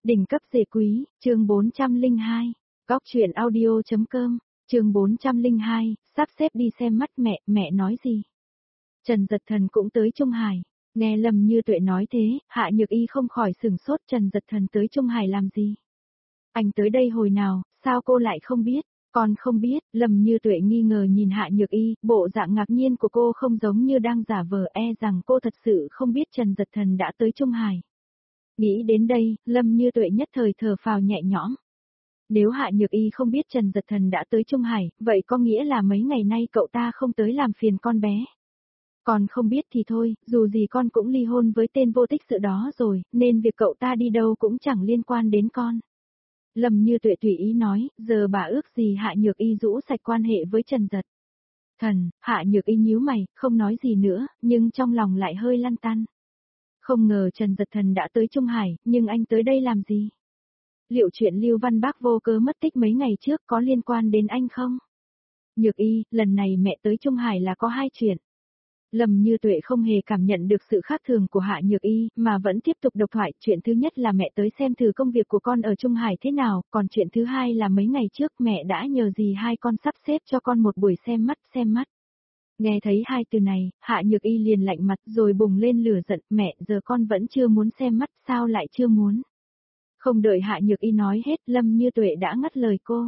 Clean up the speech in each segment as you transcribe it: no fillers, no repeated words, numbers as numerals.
Đỉnh cấp dề quý, chương 402, góc truyện audio.com, chương 402, sắp xếp đi xem mắt mẹ nói gì? Trần Dật Thần cũng tới Trung Hải, nghe Lâm Như Tuệ nói thế, Hạ Nhược Y không khỏi sửng sốt. Trần Dật Thần tới Trung Hải làm gì? Anh tới đây hồi nào, sao cô lại không biết? Còn không biết, Lâm Như Tuệ nghi ngờ nhìn Hạ Nhược Y, bộ dạng ngạc nhiên của cô không giống như đang giả vờ, rằng cô thật sự không biết Trần Dật Thần đã tới Trung Hải. Nghĩ đến đây, Lâm Như Tuệ nhất thời thở phào nhẹ nhõm. Nếu Hạ Nhược Y không biết Trần Dật Thần đã tới Trung Hải, vậy có nghĩa là mấy ngày nay cậu ta không tới làm phiền con bé. Còn không biết thì thôi, dù gì con cũng ly hôn với tên vô tích sự đó rồi, nên việc cậu ta đi đâu cũng chẳng liên quan đến con. Lâm Như Tuệ tùy ý nói, giờ bà ước gì Hạ Nhược Y rũ sạch quan hệ với Trần Dật Thần. Hạ Nhược Y nhíu mày, không nói gì nữa, nhưng trong lòng lại hơi lăn tăn. Không ngờ Trần Dật Thần đã tới Trung Hải, nhưng anh tới đây làm gì? Liệu chuyện Lưu Văn Bác vô cớ mất tích mấy ngày trước có liên quan đến anh không? Nhược Y, lần này mẹ tới Trung Hải là có hai chuyện. Lâm Như Tuệ không hề cảm nhận được sự khác thường của Hạ Nhược Y, mà vẫn tiếp tục độc thoại. Chuyện thứ nhất là mẹ tới xem thử công việc của con ở Trung Hải thế nào, còn chuyện thứ hai là mấy ngày trước mẹ đã nhờ dì hai con sắp xếp cho con một buổi xem mắt. Nghe thấy hai từ này, Hạ Nhược Y liền lạnh mặt rồi bùng lên lửa giận, mẹ giờ con vẫn chưa muốn xem mắt, sao lại chưa muốn? Không đợi Hạ Nhược Y nói hết, Lâm Như Tuệ đã ngắt lời cô.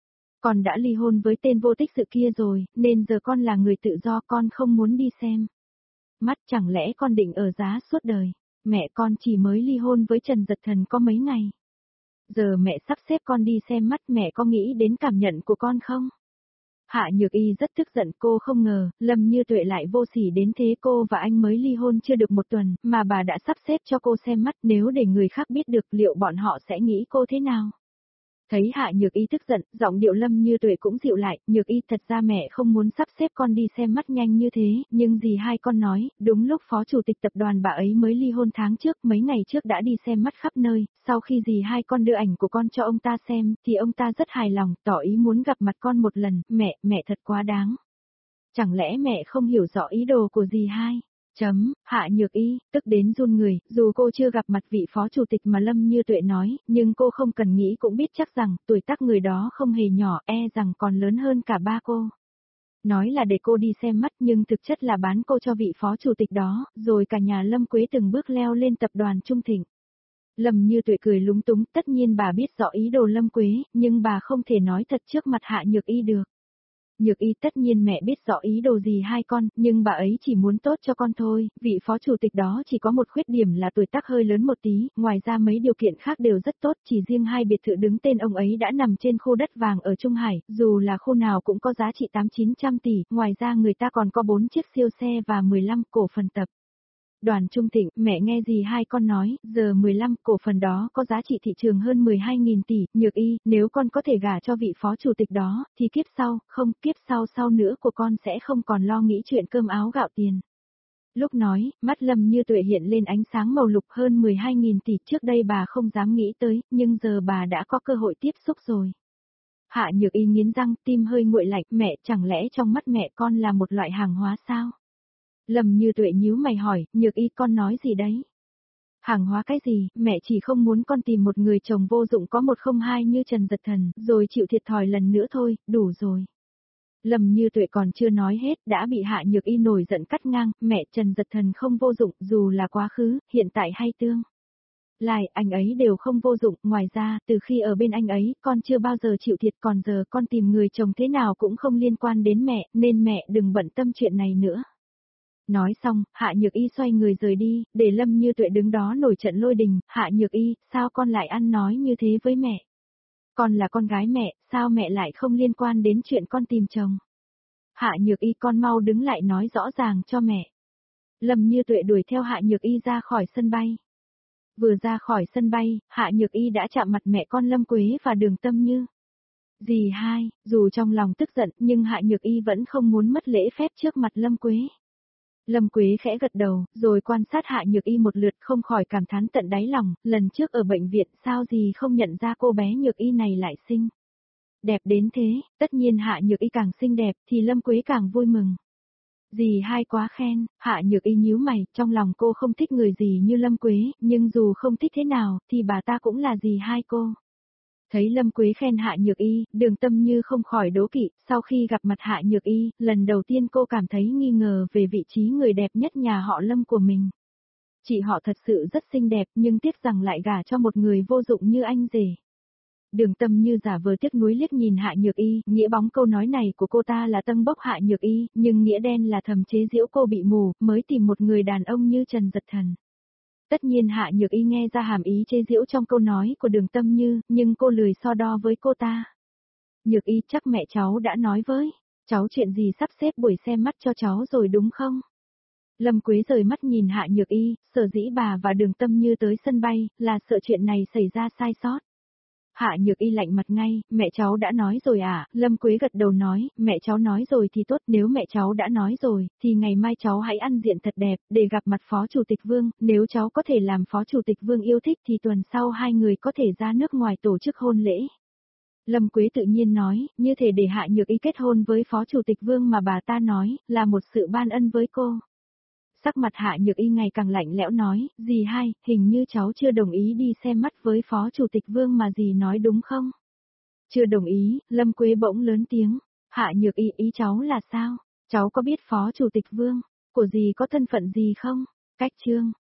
Con đã ly hôn với tên vô tích sự kia rồi, nên giờ con là người tự do, con không muốn đi xem mắt. Chẳng lẽ con định ở giá suốt đời? Mẹ con chỉ mới ly hôn với Trần Dật Thần có mấy ngày. Giờ mẹ sắp xếp con đi xem mắt, mẹ có nghĩ đến cảm nhận của con không? Hạ Nhược Y rất tức giận, cô không ngờ, Lâm Như Tuệ lại vô sỉ đến thế. Cô và anh mới ly hôn chưa được một tuần, mà bà đã sắp xếp cho cô xem mắt, nếu để người khác biết được liệu bọn họ sẽ nghĩ cô thế nào? Thấy Hạ Nhược Y tức giận, giọng điệu Lâm Như Tuệ cũng dịu lại, Nhược Y thật ra mẹ không muốn sắp xếp con đi xem mắt nhanh như thế, nhưng dì hai con nói, đúng lúc phó chủ tịch tập đoàn bà ấy mới ly hôn tháng trước, mấy ngày trước đã đi xem mắt khắp nơi, sau khi dì hai con đưa ảnh của con cho ông ta xem, thì ông ta rất hài lòng, tỏ ý muốn gặp mặt con một lần. Mẹ thật quá đáng. Chẳng lẽ mẹ không hiểu rõ ý đồ của dì hai? Hạ Nhược Y, tức đến run người, dù cô chưa gặp mặt vị phó chủ tịch mà Lâm Như Tuệ nói, nhưng cô không cần nghĩ cũng biết chắc rằng, tuổi tác người đó không hề nhỏ, rằng còn lớn hơn cả ba cô. Nói là để cô đi xem mắt nhưng thực chất là bán cô cho vị phó chủ tịch đó, rồi cả nhà Lâm Quế từng bước leo lên tập đoàn Trung Thịnh. Lâm Như Tuệ cười lúng túng, tất nhiên bà biết rõ ý đồ Lâm Quế, nhưng bà không thể nói thật trước mặt Hạ Nhược Y được. Nhược Y, tất nhiên mẹ biết rõ ý đồ gì hai con, nhưng bà ấy chỉ muốn tốt cho con thôi, vị phó chủ tịch đó chỉ có một khuyết điểm là tuổi tác hơi lớn một tí, ngoài ra mấy điều kiện khác đều rất tốt, chỉ riêng hai biệt thự đứng tên ông ấy đã nằm trên khu đất vàng ở Trung Hải, dù là khu nào cũng có giá trị 800-900 tỷ, ngoài ra người ta còn có 4 chiếc siêu xe và 15 cổ phần tập đoàn Trung Thịnh. Mẹ nghe gì hai con nói, giờ 15 cổ phần đó có giá trị thị trường hơn 12.000 tỷ, Nhược Y, nếu con có thể gả cho vị phó chủ tịch đó, thì kiếp sau nữa của con sẽ không còn lo nghĩ chuyện cơm áo gạo tiền. Lúc nói, mắt Lâm Như Tuệ hiện lên ánh sáng màu lục. Hơn 12.000 tỷ, trước đây bà không dám nghĩ tới, nhưng giờ bà đã có cơ hội tiếp xúc rồi. Hạ Nhược Y nghiến răng, tim hơi nguội lạnh, mẹ, chẳng lẽ trong mắt mẹ con là một loại hàng hóa sao? Lâm Như Tuệ nhíu mày hỏi, Nhược Y, con nói gì đấy? Hàng hóa cái gì, mẹ chỉ không muốn con tìm một người chồng vô dụng có một không hai như Trần Dật Thần, rồi chịu thiệt thòi lần nữa thôi, đủ rồi. Lâm Như Tuệ còn chưa nói hết, đã bị Hạ Nhược Y nổi giận cắt ngang, mẹ, Trần Dật Thần không vô dụng, dù là quá khứ, hiện tại hay tương lai, anh ấy đều không vô dụng, ngoài ra, từ khi ở bên anh ấy, con chưa bao giờ chịu thiệt, còn giờ con tìm người chồng thế nào cũng không liên quan đến mẹ, nên mẹ đừng bận tâm chuyện này nữa. Nói xong, Hạ Nhược Y xoay người rời đi, để Lâm Như Tuệ đứng đó nổi trận lôi đình. Hạ Nhược Y, sao con lại ăn nói như thế với mẹ? Con là con gái mẹ, sao mẹ lại không liên quan đến chuyện con tìm chồng? Hạ Nhược Y, con mau đứng lại nói rõ ràng cho mẹ. Lâm Như Tuệ đuổi theo Hạ Nhược Y ra khỏi sân bay. Vừa ra khỏi sân bay, Hạ Nhược Y đã chạm mặt mẹ con Lâm Quế và Đường Tâm Như. Dì hai, dù trong lòng tức giận, nhưng Hạ Nhược Y vẫn không muốn mất lễ phép trước mặt Lâm Quế. Lâm Quế khẽ gật đầu, rồi quan sát Hạ Nhược Y một lượt, không khỏi cảm thán tận đáy lòng, lần trước ở bệnh viện sao dì không nhận ra cô bé Nhược Y này lại xinh đẹp đến thế. Tất nhiên Hạ Nhược Y càng xinh đẹp thì Lâm Quế càng vui mừng. Dì hai quá khen, Hạ Nhược Y nhíu mày, trong lòng cô không thích người gì như Lâm Quế, nhưng dù không thích thế nào, thì bà ta cũng là dì hai cô. Thấy Lâm Quế khen Hạ Nhược Y, Đường Tâm Như không khỏi đố kỵ, sau khi gặp mặt Hạ Nhược Y, lần đầu tiên cô cảm thấy nghi ngờ về vị trí người đẹp nhất nhà họ Lâm của mình. Chị họ thật sự rất xinh đẹp nhưng tiếc rằng lại gả cho một người vô dụng như anh rể. Đường Tâm Như giả vờ tiếc nuối liếc nhìn Hạ Nhược Y, nghĩa bóng câu nói này của cô ta là tâng bốc Hạ Nhược Y, nhưng nghĩa đen là thầm chế giễu cô bị mù, mới tìm một người đàn ông như Trần Dật Thần. Tất nhiên Hạ Nhược Y nghe ra hàm ý chế giễu trong câu nói của Đường Tâm Như, nhưng cô lười so đo với cô ta. Nhược Y, chắc mẹ cháu đã nói với cháu chuyện gì sắp xếp buổi xem mắt cho cháu rồi đúng không? Lâm Quế rời mắt nhìn Hạ Nhược Y, sở dĩ bà và Đường Tâm Như tới sân bay, là sợ chuyện này xảy ra sai sót. Hạ Nhược Y lạnh mặt ngay, mẹ cháu đã nói rồi à, Lâm Quế gật đầu nói, mẹ cháu nói rồi thì tốt, nếu mẹ cháu đã nói rồi, thì ngày mai cháu hãy ăn diện thật đẹp, để gặp mặt Phó Chủ tịch Vương, nếu cháu có thể làm Phó Chủ tịch Vương yêu thích thì tuần sau hai người có thể ra nước ngoài tổ chức hôn lễ. Lâm Quế tự nhiên nói, như thể để Hạ Nhược Y kết hôn với Phó Chủ tịch Vương mà bà ta nói, là một sự ban ân với cô. Sắc mặt Hạ Nhược Y ngày càng lạnh lẽo nói, dì hai, hình như cháu chưa đồng ý đi xem mắt với Phó Chủ tịch Vương mà dì nói đúng không? Chưa đồng ý, Lâm Quế bỗng lớn tiếng, Hạ Nhược Y, ý cháu là sao? Cháu có biết Phó Chủ tịch Vương của dì có thân phận gì không? Cách chương